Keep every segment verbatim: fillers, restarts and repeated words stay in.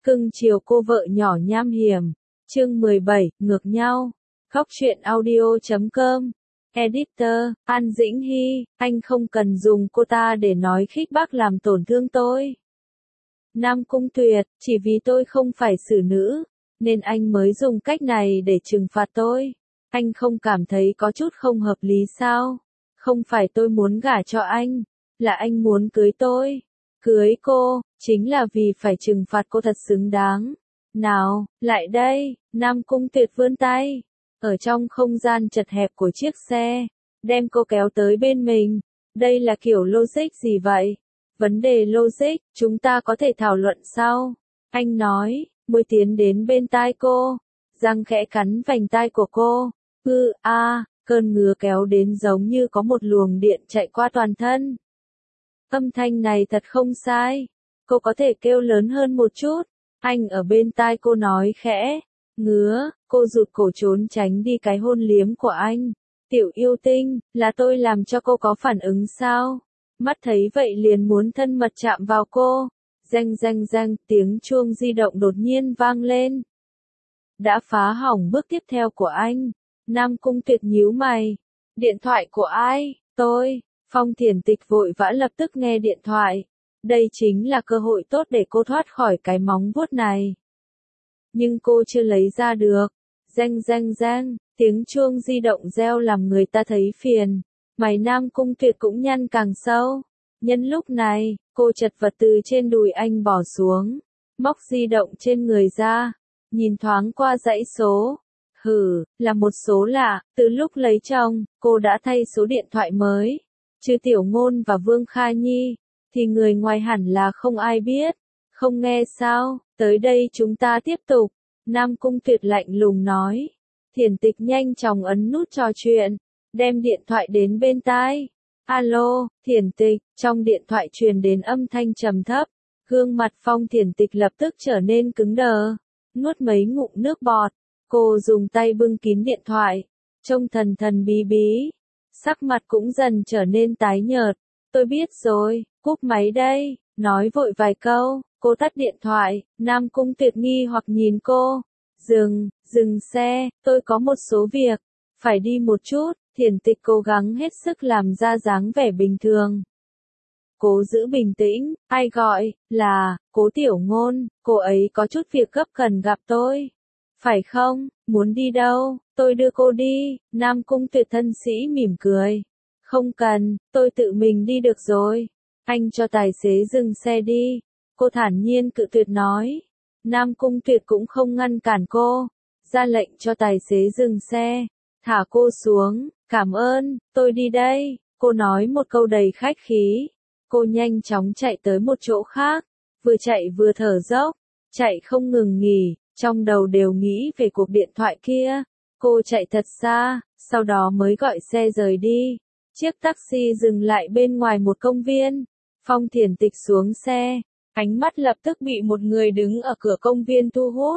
Cưng chiều cô vợ nhỏ nham hiểm. Chương mười bảy, ngược nhau. Góc truyện audio chấm com. Editor, An Dĩnh Hy, anh không cần dùng cô ta để nói khích bác làm tổn thương tôi. Nam Cung Tuyệt, chỉ vì tôi không phải xử nữ, nên anh mới dùng cách này để trừng phạt tôi. Anh không cảm thấy có chút không hợp lý sao? Không phải tôi muốn gả cho anh, là anh muốn cưới tôi. Cưới cô, chính là vì phải trừng phạt cô thật xứng đáng. Nào, lại đây, Nam Cung Tuyệt vươn tay. Ở trong không gian chật hẹp của chiếc xe, đem cô kéo tới bên mình. Đây là kiểu logic gì vậy? Vấn đề logic, chúng ta có thể thảo luận sau. Anh nói, môi tiến đến bên tai cô, răng khẽ cắn vành tai của cô. Ư a, cơn ngứa kéo đến giống như có một luồng điện chạy qua toàn thân. Âm thanh này thật không sai. Cô có thể kêu lớn hơn một chút. Anh ở bên tai cô nói khẽ. Ngứa, cô rụt cổ trốn tránh đi cái hôn liếm của anh. Tiểu yêu tinh, là tôi làm cho cô có phản ứng sao? Mắt thấy vậy liền muốn thân mật chạm vào cô. Reng reng reng, tiếng chuông di động đột nhiên vang lên. Đã phá hỏng bước tiếp theo của anh. Nam Cung Tuyệt nhíu mày. Điện thoại của ai? Tôi. Phong Thiển Tịch vội vã lập tức nghe điện thoại. Đây chính là cơ hội tốt để cô thoát khỏi cái móng vuốt này. Nhưng cô chưa lấy ra được. Reng reng reng, tiếng chuông di động reo làm người ta thấy phiền. Mày Nam Cung Tuyệt cũng nhăn càng sâu. Nhân lúc này, cô chật vật từ trên đùi anh bỏ xuống. Móc di động trên người ra. Nhìn thoáng qua dãy số. Hừ, là một số lạ. Từ lúc lấy chồng, cô đã thay số điện thoại mới. Chứ Tiểu Ngôn và Vương Kha Nhi, thì người ngoài hẳn là không ai biết. Không nghe sao, tới đây chúng ta tiếp tục. Nam Cung Tuyệt lạnh lùng nói. Thiển Tịch nhanh chóng ấn nút trò chuyện, đem điện thoại đến bên tai. Alo, Thiển Tịch, trong điện thoại truyền đến âm thanh trầm thấp. Gương mặt Phong Thiển Tịch lập tức trở nên cứng đờ, nuốt mấy ngụm nước bọt. Cô dùng tay bưng kín điện thoại, trông thần thần bí bí. Sắc mặt cũng dần trở nên tái nhợt. Tôi biết rồi, cúp máy đây. Nói vội vài câu, cô tắt điện thoại. Nam Cung Tuyệt nghi hoặc nhìn cô. Dừng, dừng xe, tôi có một số việc. Phải đi một chút. Thiển Tịch cố gắng hết sức làm ra dáng vẻ bình thường. Cố giữ bình tĩnh. Ai gọi? Là, Cố Tiểu Ngôn. Cô ấy có chút việc gấp cần gặp tôi. Phải không? Muốn đi đâu? Tôi đưa cô đi. Nam Cung Tuyệt thân sĩ mỉm cười. Không cần, tôi tự mình đi được rồi. Anh cho tài xế dừng xe đi. Cô thản nhiên cự tuyệt nói. Nam Cung Tuyệt cũng không ngăn cản cô. Ra lệnh cho tài xế dừng xe. Thả cô xuống. Cảm ơn, tôi đi đây. Cô nói một câu đầy khách khí. Cô nhanh chóng chạy tới một chỗ khác. Vừa chạy vừa thở dốc. Chạy không ngừng nghỉ. Trong đầu đều nghĩ về cuộc điện thoại kia. Cô chạy thật xa, sau đó mới gọi xe rời đi. Chiếc taxi dừng lại bên ngoài một công viên. Phong Thiển Tịch xuống xe. Ánh mắt lập tức bị một người đứng ở cửa công viên thu hút.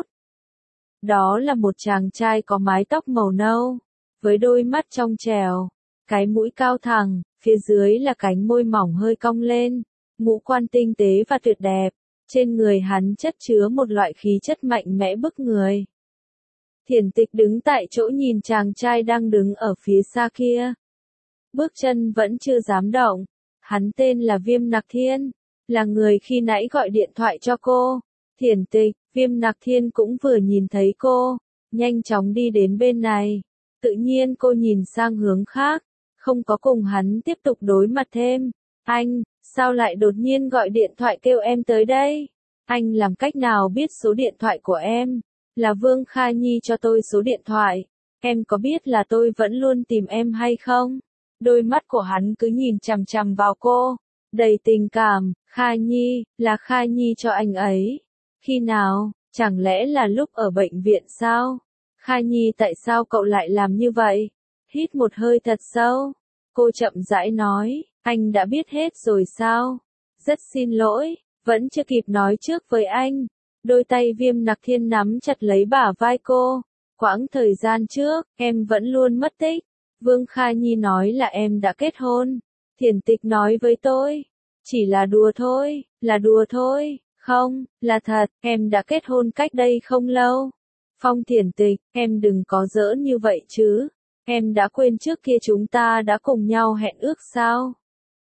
Đó là một chàng trai có mái tóc màu nâu, với đôi mắt trong trẻo, cái mũi cao thẳng, phía dưới là cánh môi mỏng hơi cong lên, ngũ quan tinh tế và tuyệt đẹp. Trên người hắn chất chứa một loại khí chất mạnh mẽ bức người. Thiển Tịch đứng tại chỗ nhìn chàng trai đang đứng ở phía xa kia. Bước chân vẫn chưa dám động. Hắn tên là Viêm Nặc Thiên, là người khi nãy gọi điện thoại cho cô. Thiển Tịch, Viêm Nặc Thiên cũng vừa nhìn thấy cô, nhanh chóng đi đến bên này. Tự nhiên cô nhìn sang hướng khác, không có cùng hắn tiếp tục đối mặt thêm. Anh, sao lại đột nhiên gọi điện thoại kêu em tới đây? Anh làm cách nào biết số điện thoại của em? Là Vương Kha Nhi cho tôi số điện thoại. Em có biết là tôi vẫn luôn tìm em hay không? Đôi mắt của hắn cứ nhìn chằm chằm vào cô, đầy tình cảm. Kha Nhi, là Kha Nhi cho anh ấy. Khi nào? Chẳng lẽ là lúc ở bệnh viện sao? Kha Nhi, tại sao cậu lại làm như vậy? Hít một hơi thật sâu. Cô chậm rãi nói, anh đã biết hết rồi sao? Rất xin lỗi, vẫn chưa kịp nói trước với anh. Đôi tay Viêm Nặc Thiên nắm chặt lấy bả vai cô. Quãng thời gian trước, em vẫn luôn mất tích. Vương Kha Nhi nói là em đã kết hôn. Thiển Tịch nói với tôi. Chỉ là đùa thôi, là đùa thôi. Không, là thật, em đã kết hôn cách đây không lâu. Phong Thiển Tịch, em đừng có giỡn như vậy chứ. Em đã quên trước kia chúng ta đã cùng nhau hẹn ước sao?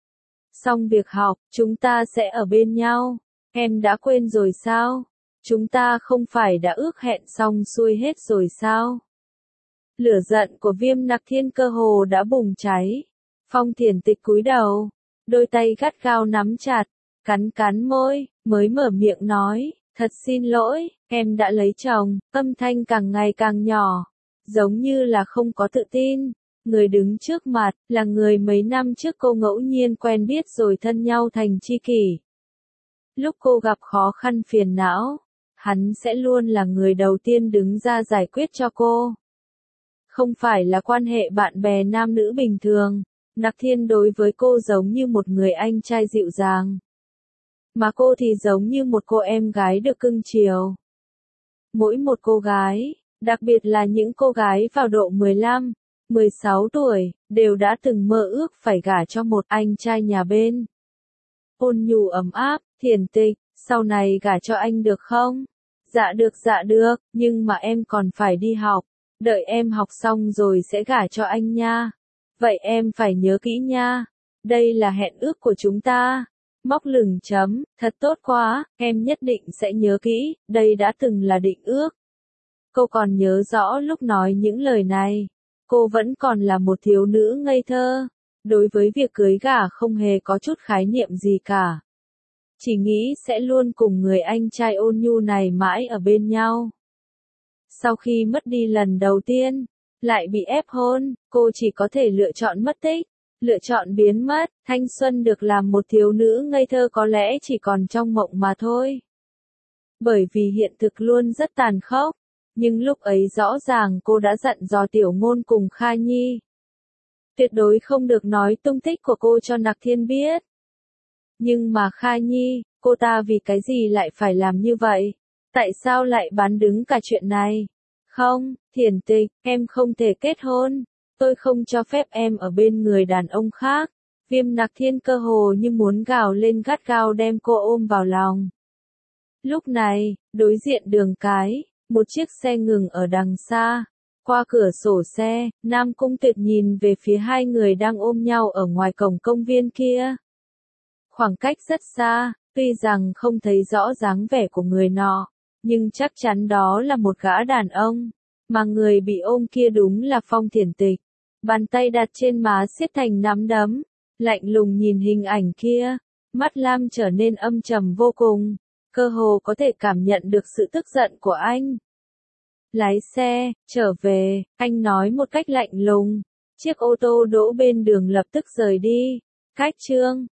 Xong việc học, chúng ta sẽ ở bên nhau. Em đã quên rồi sao? Chúng ta không phải đã ước hẹn xong xuôi hết rồi sao? Lửa giận của Viêm Nặc Thiên cơ hồ đã bùng cháy. Phong Thiển Tịch cúi đầu, đôi tay gắt gao nắm chặt, cắn cắn môi, mới mở miệng nói, thật xin lỗi, em đã lấy chồng, âm thanh càng ngày càng nhỏ, giống như là không có tự tin. Người đứng trước mặt, là người mấy năm trước cô ngẫu nhiên quen biết rồi thân nhau thành tri kỷ. Lúc cô gặp khó khăn phiền não, hắn sẽ luôn là người đầu tiên đứng ra giải quyết cho cô. Không phải là quan hệ bạn bè nam nữ bình thường, Nặc Thiên đối với cô giống như một người anh trai dịu dàng. Mà cô thì giống như một cô em gái được cưng chiều. Mỗi một cô gái, đặc biệt là những cô gái vào độ mười lăm, mười sáu tuổi, đều đã từng mơ ước phải gả cho một anh trai nhà bên. Ôn nhu ấm áp, Thiển Tịch, sau này gả cho anh được không? Dạ được dạ được, nhưng mà em còn phải đi học. Đợi em học xong rồi sẽ gả cho anh nha. Vậy em phải nhớ kỹ nha. Đây là hẹn ước của chúng ta. Móc lửng chấm, thật tốt quá, em nhất định sẽ nhớ kỹ, đây đã từng là định ước. Cô còn nhớ rõ lúc nói những lời này. Cô vẫn còn là một thiếu nữ ngây thơ. Đối với việc cưới gả không hề có chút khái niệm gì cả. Chỉ nghĩ sẽ luôn cùng người anh trai ôn nhu này mãi ở bên nhau. Sau khi mất đi lần đầu tiên, lại bị ép hôn, cô chỉ có thể lựa chọn mất tích, lựa chọn biến mất, thanh xuân được làm một thiếu nữ ngây thơ có lẽ chỉ còn trong mộng mà thôi. Bởi vì hiện thực luôn rất tàn khốc, nhưng lúc ấy rõ ràng cô đã dặn dò Tiểu Ngôn cùng Kha Nhi. Tuyệt đối không được nói tung tích của cô cho Nặc Thiên biết. Nhưng mà Kha Nhi, cô ta vì cái gì lại phải làm như vậy? Tại sao lại bán đứng cả chuyện này? Không, Thiển Tịch, em không thể kết hôn. Tôi không cho phép em ở bên người đàn ông khác. Viêm Nặc Thiên cơ hồ như muốn gào lên gắt gao đem cô ôm vào lòng. Lúc này, đối diện đường cái, một chiếc xe ngừng ở đằng xa. Qua cửa sổ xe, Nam Cung Tuyệt nhìn về phía hai người đang ôm nhau ở ngoài cổng công viên kia. Khoảng cách rất xa, tuy rằng không thấy rõ dáng vẻ của người nọ, nhưng chắc chắn đó là một gã đàn ông, mà người bị ôm kia đúng là Phong Thiển Tịch. Bàn tay đặt trên má siết thành nắm đấm, lạnh lùng nhìn hình ảnh kia, mắt Lam trở nên âm trầm vô cùng, cơ hồ có thể cảm nhận được sự tức giận của anh. Lái xe, trở về, anh nói một cách lạnh lùng. Chiếc ô tô đỗ bên đường lập tức rời đi. Cách chương